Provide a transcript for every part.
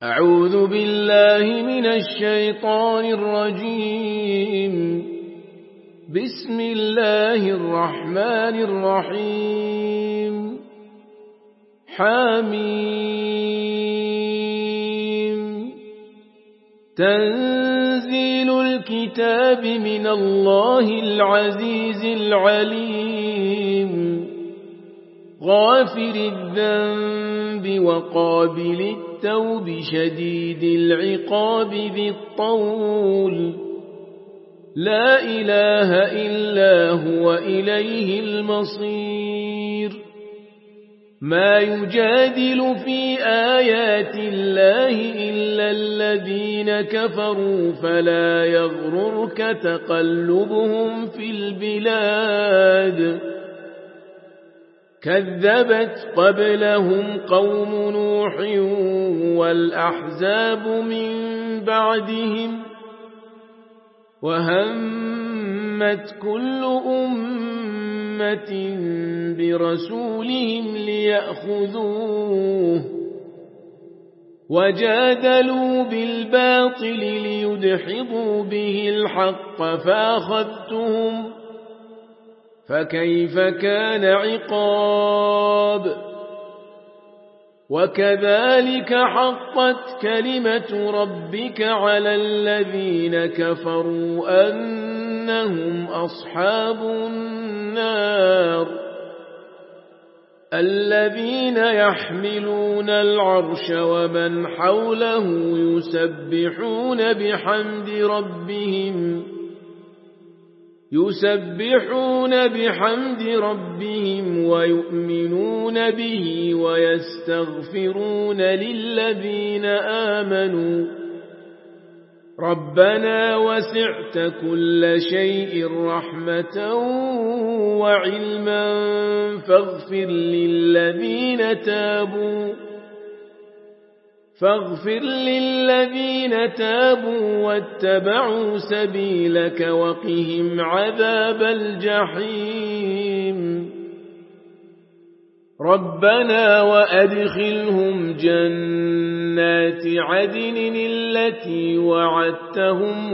أعوذ بالله من الشيطان الرجيم. بسم الله الرحمن الرحيم. حميم. تنزيل الكتاب من الله العزيز العليم. غافر الذنب وقابل التوب شديد العقاب ذي الطول. لا إله إلا هو إليه المصير. ما يجادل في آيات الله إلا الذين كفروا فلا يغررك تقلبهم في البلاد. كذبت قبلهم قوم نوح والأحزاب من بعدهم. وهمت كل أمة برسولهم ليأخذوه. وجادلوا بالباطل ليدحضوا به الحق فأخذتهم. فكيف كان عقاب. وكذلك حقت كلمة ربك على الذين كفروا أنهم أصحاب النار. الذين يحملون العرش ومن حوله يسبحون بحمد ربهم ويؤمنون به ويستغفرون للذين آمنوا. ربنا وسعت كل شيء رحمة وعلما فاغفر للذين تابوا واتبعوا سبيلك وقهم عذاب الجحيم. ربنا وأدخلهم جنات عدن التي وعدتهم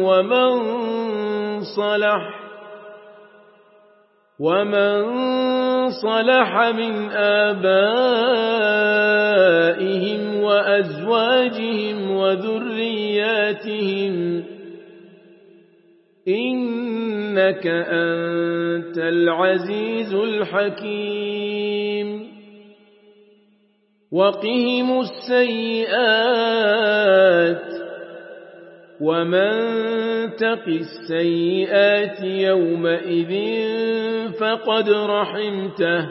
ومن صلح من آبائهم وأزواجهم وذرياتهم إنك أنت العزيز الحكيم. وقهم السيئات. ومن تق السيئات يومئذ فقد رحمته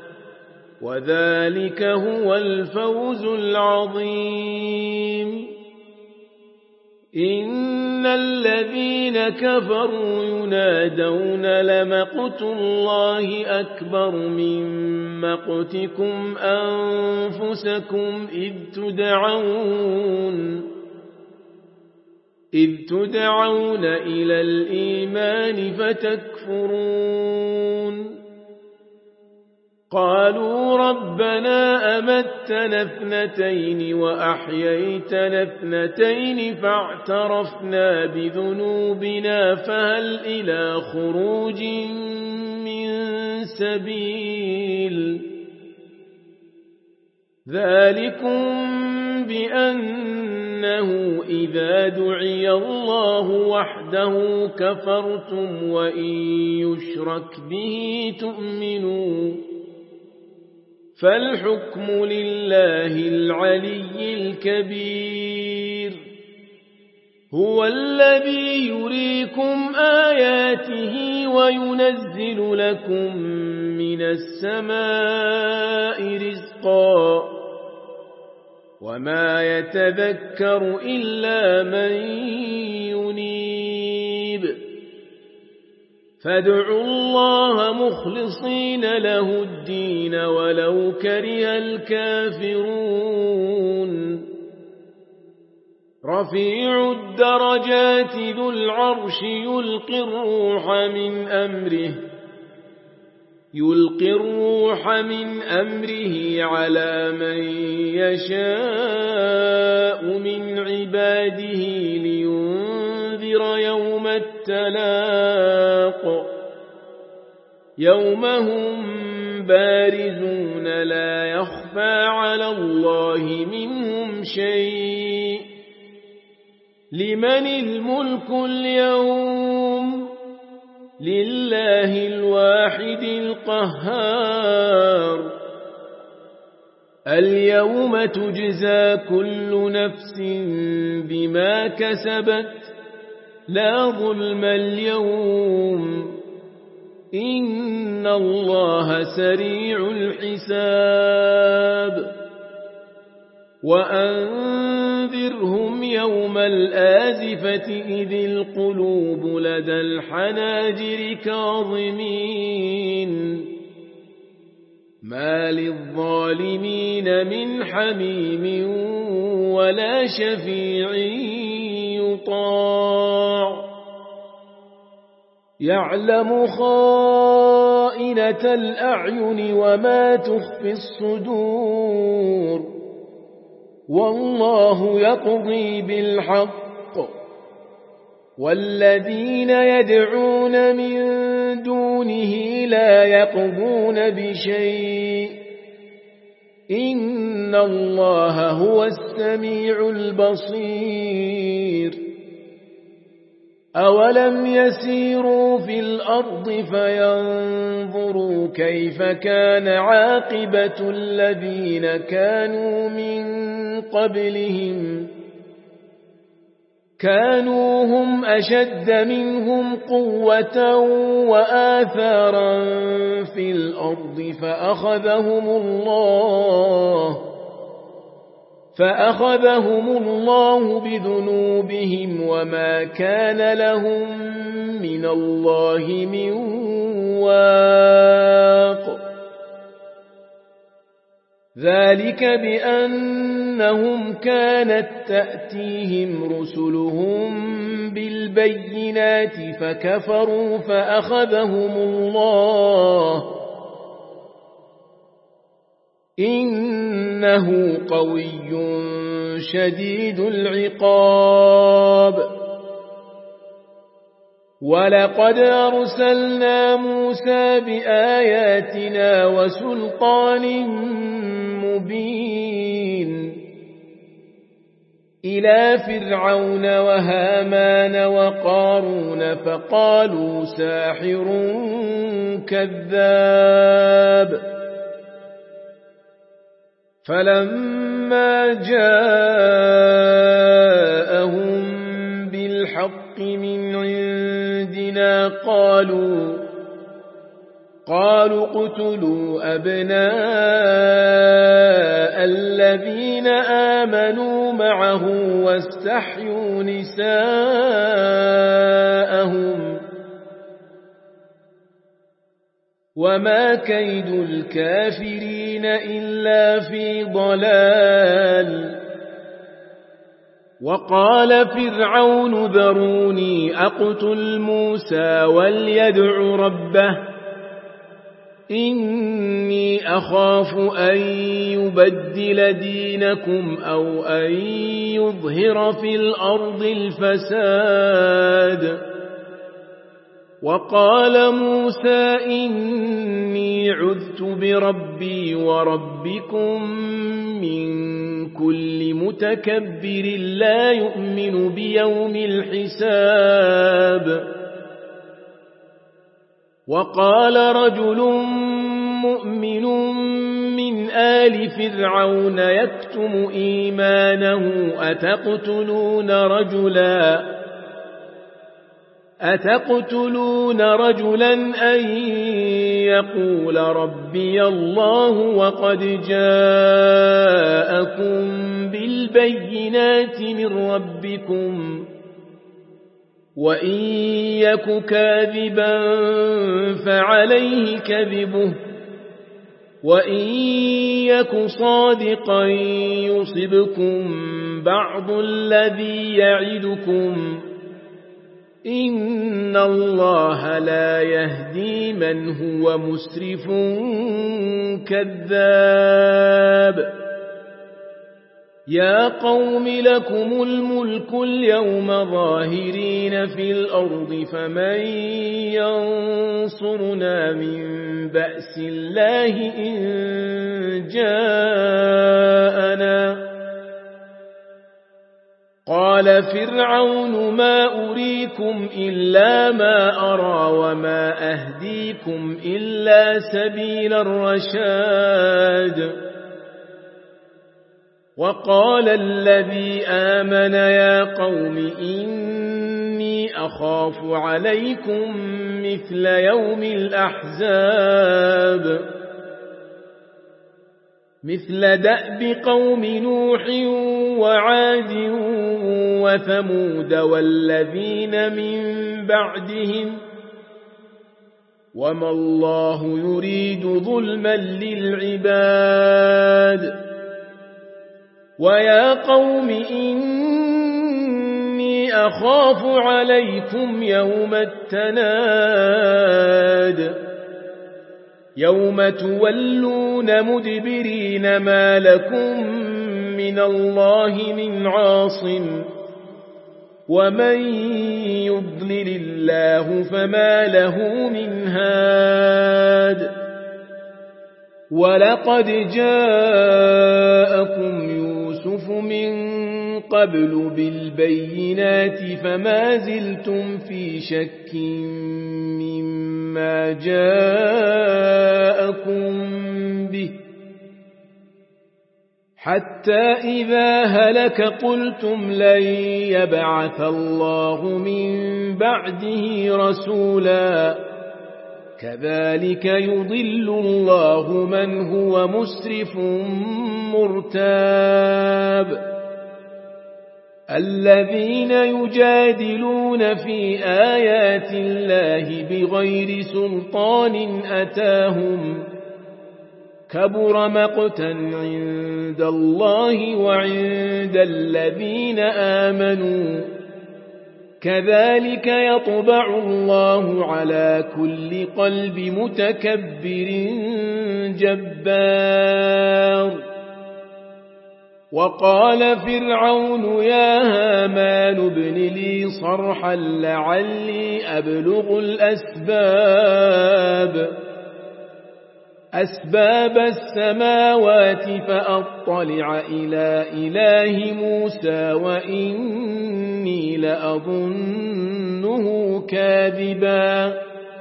وذلك هو الفوز العظيم. إن الذين كفروا ينادون لمقت الله أكبر من مقتكم أنفسكم إذ تدعون إلى الإيمان فتكفرون. قالوا ربنا أمتنا اثنتين وأحييتنا اثنتين فاعترفنا بذنوبنا فهل إلى خروج من سبيل. ذلكم بأنه إذا دعي الله وحده كفرتم وإن يشرك به تؤمنوا. فالحكم لله العلي الكبير. هو الذي يريكم آياته وينزل لكم من السماء رزقا وما يتذكر إلا من ينيب. فادعوا الله مخلصين له الدين ولو كره الكافرون. رفيع الدرجات ذو العرش يلقي الروح من أمره على من يشاء من عباده لينذر يوم التلاق يوم هم بارزون لا يخفى على الله منهم شيء لمن الملك اليوم لله الواحد القهار اليوم تجزى كل نفس بما كسبت لا ظلم اليوم إن الله سريع الحساب وأنذرهم يوم الآزفة إذ القلوب لدى الحناجر كاظمين ما للظالمين من حميم ولا شفيع يطاع يعلم خائنة الأعين وما تخفي الصدور والله يقضي بالحق والذين يدعون من دونه لا يقضون بشيء إن الله هو السميع البصير أولم يسيروا في الأرض فينظروا كيف كان عاقبة الذين كانوا من قبلهم كانوا هم أشد منهم قوة وآثارا في الأرض فأخذهم الله بذنوبهم وما كان لهم من الله من واق ذلك بأنهم كانت تأتيهم رسلهم بالبينات فكفروا فأخذهم الله إنه قوي شديد العقاب ولقد أرسلنا موسى بآياتنا وسلطان مبين إلى فرعون وهامان وقارون فقالوا ساحر كذاب فلما جاءهم بالحق من عندنا قالوا اقتلوا أبناء الذين آمنوا معه واستحيوا نساءهم وما كيد الكافرين إلا في ضلال وقال فرعون ذروني أقتل موسى وليدع ربه إني أخاف أن يبدل دينكم أو أن يظهر في الأرض الفساد وقال موسى إني عذت بربي وربكم من كل متكبر لا يؤمن بيوم الحساب وقال رجل مؤمن من آل فرعون يكتم إيمانه أتقتلون رجلا أن يقول ربي الله وقد جاءكم بالبينات من ربكم وإن يك كاذبا فعليه كذبه وإن يك صادقا يصبكم بعض الذي يعدكم إن الله لا يهدي من هو مسرف كذاب يا قوم لكم الملك اليوم ظاهرين في الأرض فمن ينصرنا من بأس الله إن جاءنا قال فرعون ما أريكم إلا ما أرى وما أهديكم إلا سبيل الرشاد وقال الذي آمن يا قوم إني أخاف عليكم مثل يوم الأحزاب مثل دأب قوم نوح وعاد وثمود والذين من بعدهم وما الله يريد ظلما للعباد ويا قوم إني أخاف عليكم يوم التناد يوم تولون مدبرين ما لكم من الله من عاصم ومن يضلل الله فما له من هاد ولقد جاءكم يوسف من قبل بالبينات فما زلتم في شك مما جاءكم به حتى إذا هلك قلتم لن يبعث الله من بعده رسولا كذلك يضل الله من هو مسرف مرتاب الذين يجادلون في آيات الله بغير سلطان أتاهم كبر مقتا عند الله وعند الذين آمنوا كذلك يطبع الله على كل قلب متكبر جبار وقال فرعون يا هامان ابن لي صرحا لعلي أبلغ أسباب السماوات فأطلع إلى إله موسى وإني لأظنه كاذبا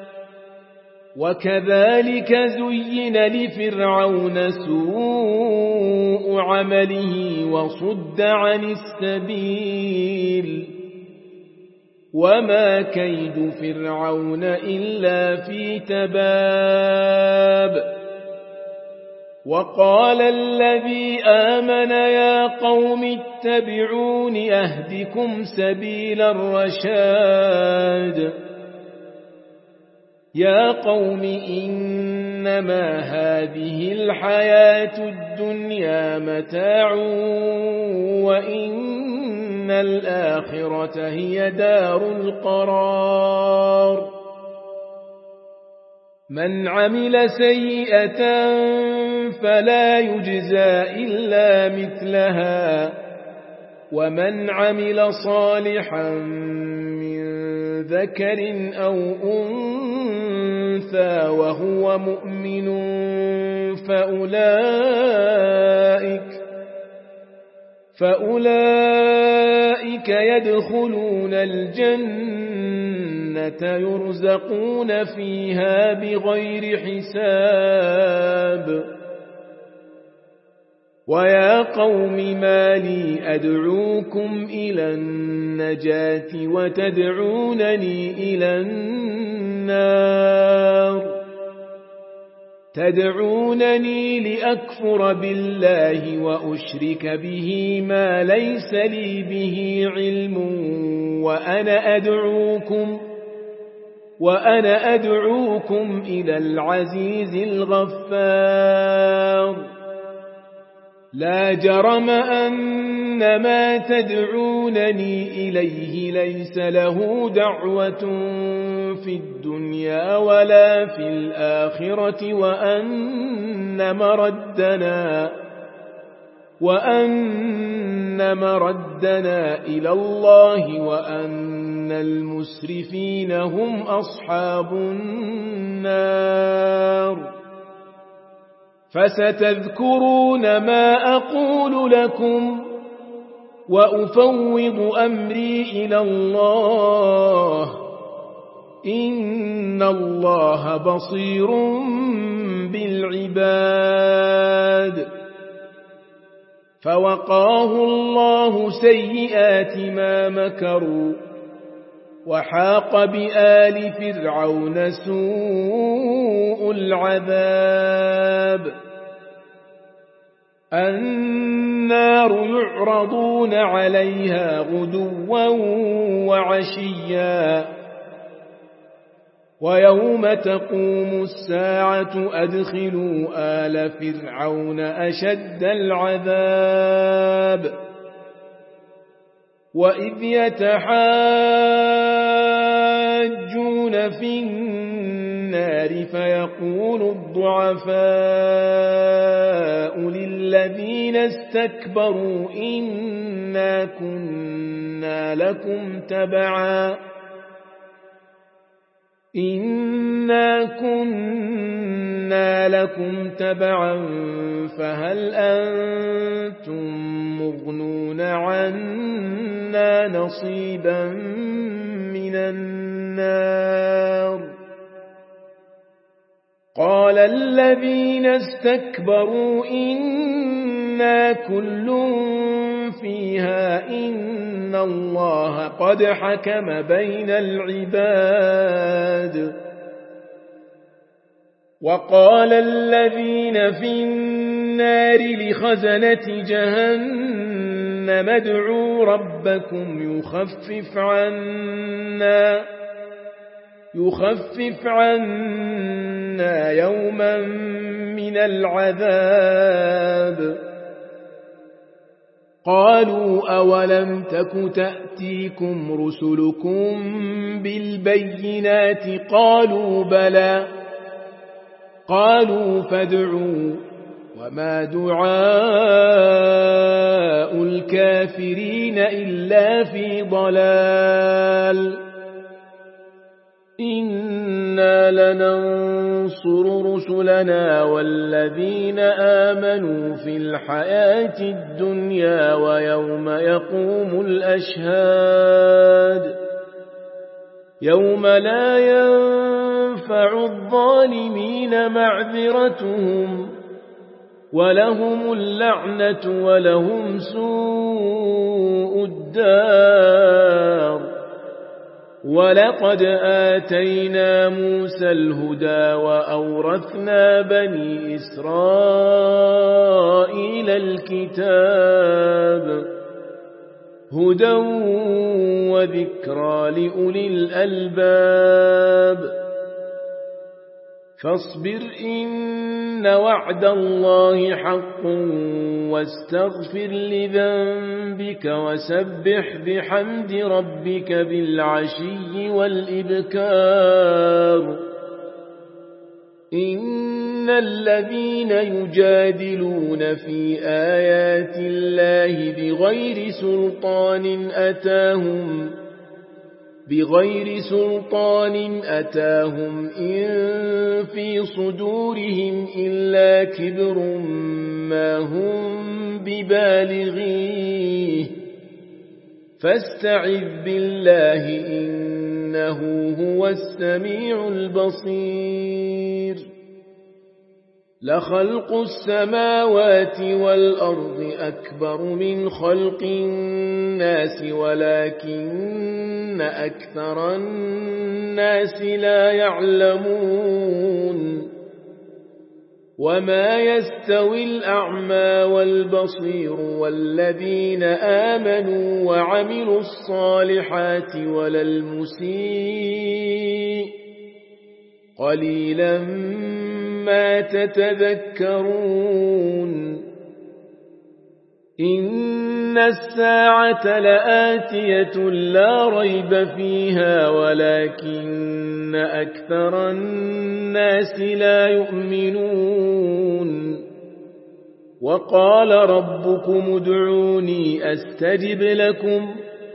وكذلك زين لفرعون سوء عمله وصد عن السبيل وما كيد فرعون إلا في تباب وقال الذي آمن يا قوم اتبعون أهدكم سبيل الرشاد يا قوم إنما هذه الحياة الدنيا متاع وإن الآخرة هي دار القرار من عمل سيئة فلا يجزى إلا مثلها ومن عمل صالحا من ذكر أو أنثى وهو مؤمن فأولئك يدخلون الجنة يرزقون فيها بغير حساب ويا قوم ما لي أدعوكم إلى النجاة وتدعونني إلى النار تدعونني لأكفر بالله وأشرك به ما ليس لي به علم وأنا أدعوكم إلى العزيز الغفار لا جرم أن ما تدعونني إليه ليس له دعوة في الدنيا ولا في الآخرة وأن مردنا إلى الله وأن المسرفين هم أصحاب النار فستذكرون ما أقول لكم وأفوض أمري إلى الله إن الله بصير بالعباد فوقاه الله سيئات ما مكروا وحاق بآل فرعون سوء العذاب النار يعرضون عليها غدوا وعشيا ويوم تقوم الساعة أدخلوا آل فرعون أشد العذاب وإذ يتحاجون في النار فيقول الضعفاء للذين استكبروا إنا كنا لكم تبعا فهل أنتم مغنون عنا نصيبا من النار قال الذين استكبروا إنا كل فيها إن الله قد حكم بين العباد وقال الذين في النار لخزنة جهنم ادعوا ربكم يخفف عنا يوما من العذاب قالوا أولم تك تأتيكم رسلكم بالبينات قالوا بلى قالوا فادعوا وما دعاء الكافرين إلا في ضلال إنا لننصر رسلنا والذين آمنوا في الحياة الدنيا ويوم يقوم الأشهاد يوم لا ينفع الظالمين معذرتهم ولهم اللعنة ولهم سوء الدار ولقد آتينا موسى الهدى وأورثنا بني إسرائيل الكتاب هدى وذكرى لأولي الألباب فاصبر إن وعد الله حق واستغفر لذنبك وسبح بحمد ربك بالعشي والإبكار إن الذين يجادلون في آيات الله بغير سلطان أتاهم إن في صدورهم إلا كبر ما هم ببالغيه فاستعذ بالله إنه هو السميع البصير لخلق السماوات والأرض أكبر من خلق الناس ولكن أكثر الناس لا يعلمون وما يستوي الأعمى والبصير والذين آمنوا وعملوا الصالحات ولا المسيء قليلا ما تتذكرون إن الساعة لآتية لا ريب فيها ولكن أكثر الناس لا يؤمنون وقال ربكم ادعوني أستجب لكم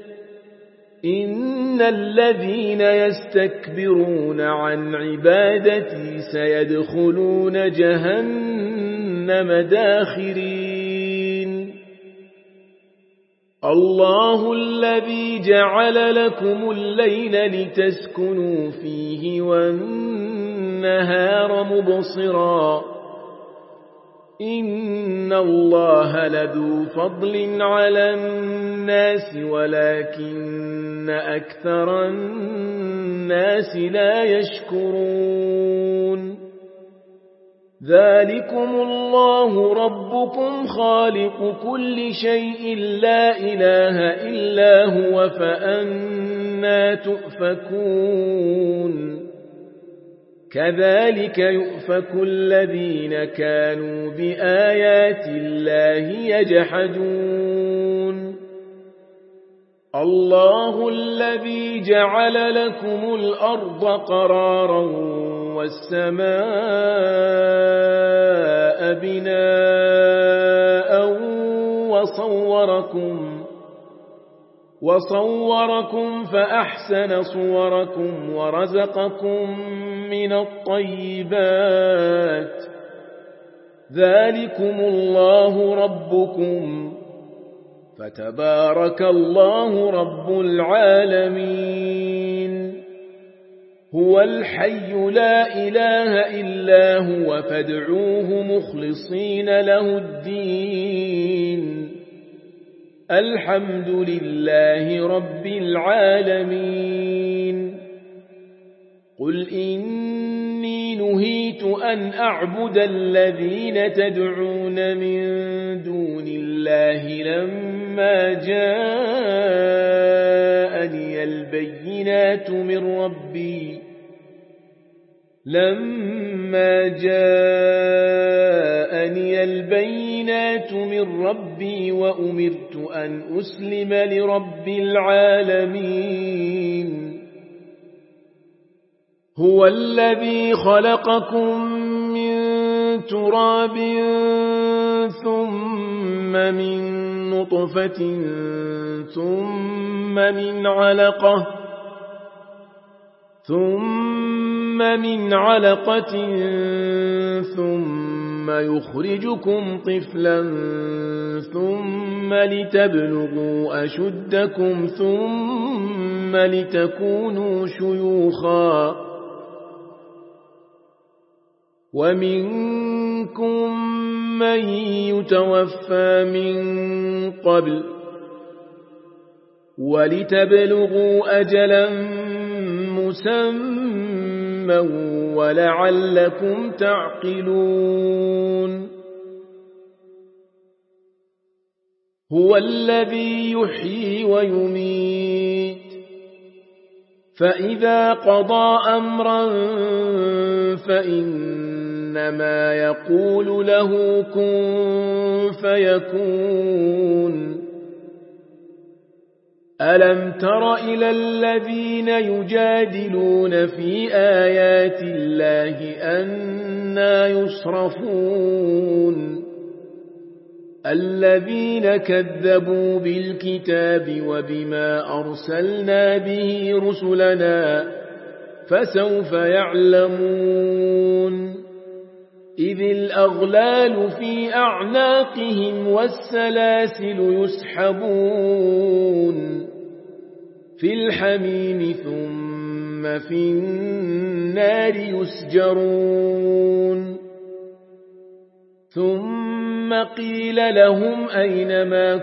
إن الذين يستكبرون عن عبادتي سيدخلون جهنم داخرين الله الذي جعل لكم الليل لتسكنوا فيه والنهار مبصرا إن الله لذو فضل على الناس ولكن أكثر الناس لا يشكرون ذلكم الله ربكم خالق كل شيء لا إله إلا هو فأنى تؤفكون كذلك يؤفك الذين كانوا بآيات الله يجحدون الله الذي جعل لكم الأرض قرارا والسماء بناء وصوركم فأحسن صوركم ورزقكم من الطيبات ذلكم الله ربكم فتبارك الله رب العالمين هو الحي لا إله إلا هو فادعوه مخلصين له الدين الحمد لله رب العالمين قل إني نهيت أن أعبد الذين تدعون من دون الله لما جاءني البينات من ربي وأمرت أن أسلم لرب العالمين هو الذي خلقكم من تراب ثم من نطفة ثم من علقة ثم يخرجكم طفلا ثم لتبلغوا أشدكم ثم لتكونوا شيوخا ومنكم من يتوفى من قبل ولتبلغوا أجلا مسمى ولعلكم تعقلون هو الذي يحيي ويميت فإذا قضى أمرا فإنما يقول له كن فيكون ألم تر إلى الذين يجادلون في آيات الله أنى يصرفون الذين كذبوا بالكتاب وبما أرسلنا به رسلنا فسوف يعلمون إذ الأغلال في أعناقهم والسلاسل يسحبون في الحميم ثم في النار يسجرون ثم قيل لهم أين ما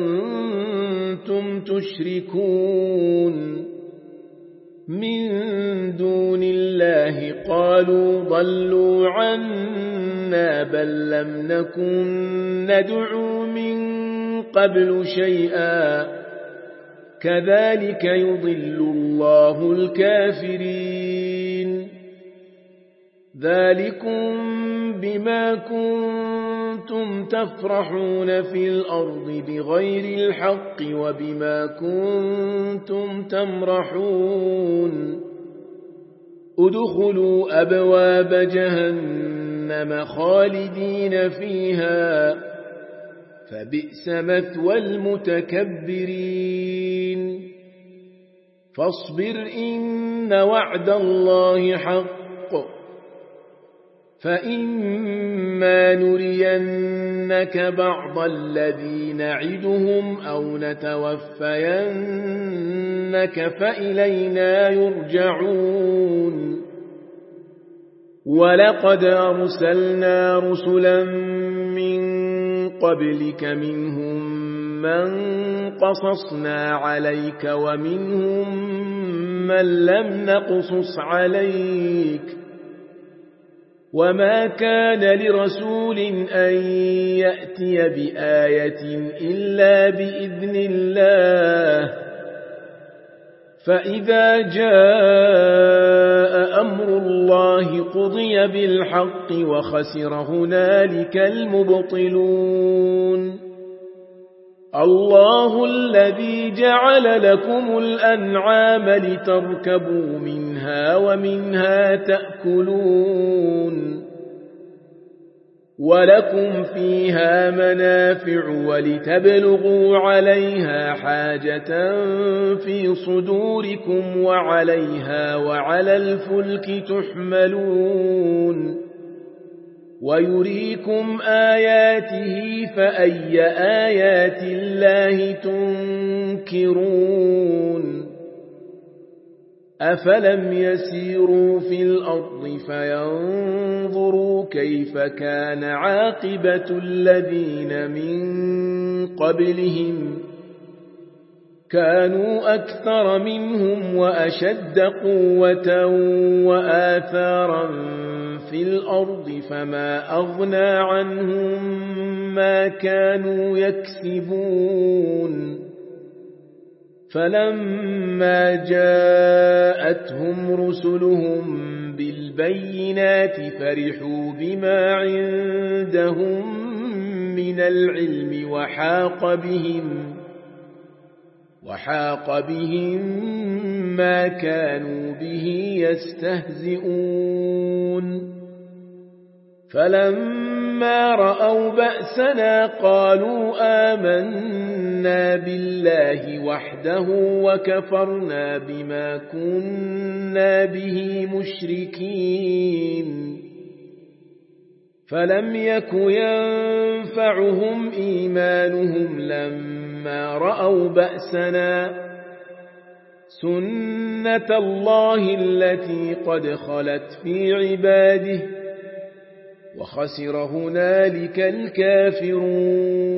كنتم تشركون من دون الله قالوا ضلوا عنا بل لم نكن ندعو من قبل شيئا كذلك يضل الله الكافرين ذلكم بما كنتم تفرحون في الأرض بغير الحق وبما كنتم تمرحون ادخلوا أبواب جهنم خالدين فيها فبئس مثوى المتكبرين فاصبر إن وعد الله حق فإما نرينك بعض الذي نعدهم أو نتوفينك فإلينا يرجعون ولقد أرسلنا رسلا من قبلك منهم من قصصنا عليك ومنهم من لم نقصص عليك وما كان لرسول أن يأتي بآية إلا بإذن الله فإذا جاء أمر الله قضي بالحق وخسر هنالك المبطلون الله الذي جعل لكم الأنعام لتركبوا منها ومنها تأكلون ولكم فيها منافع ولتبلغوا عليها حاجة في صدوركم وعليها وعلى الفلك تحملون ويريكم آياته فأي آيات الله تنكرون أفلم يسيروا في الأرض فينظروا كيف كان عاقبة الذين من قبلهم كانوا أكثر منهم وأشد قوة وآثارا في الأرض فما أغنى عنهم ما كانوا يكسبون فلما جاءتهم رسلهم بالبينات فرحوا بما عندهم من العلم وحاق بهم ما كانوا به يستهزئون فلما رأوا بأسنا قالوا آمنا بالله وحده وكفرنا بما كنا به مشركين فلم يك ينفعهم إيمانهم لما رأوا بأسنا سنة الله التي قد خلت في عباده وخسر هنالك الكافرون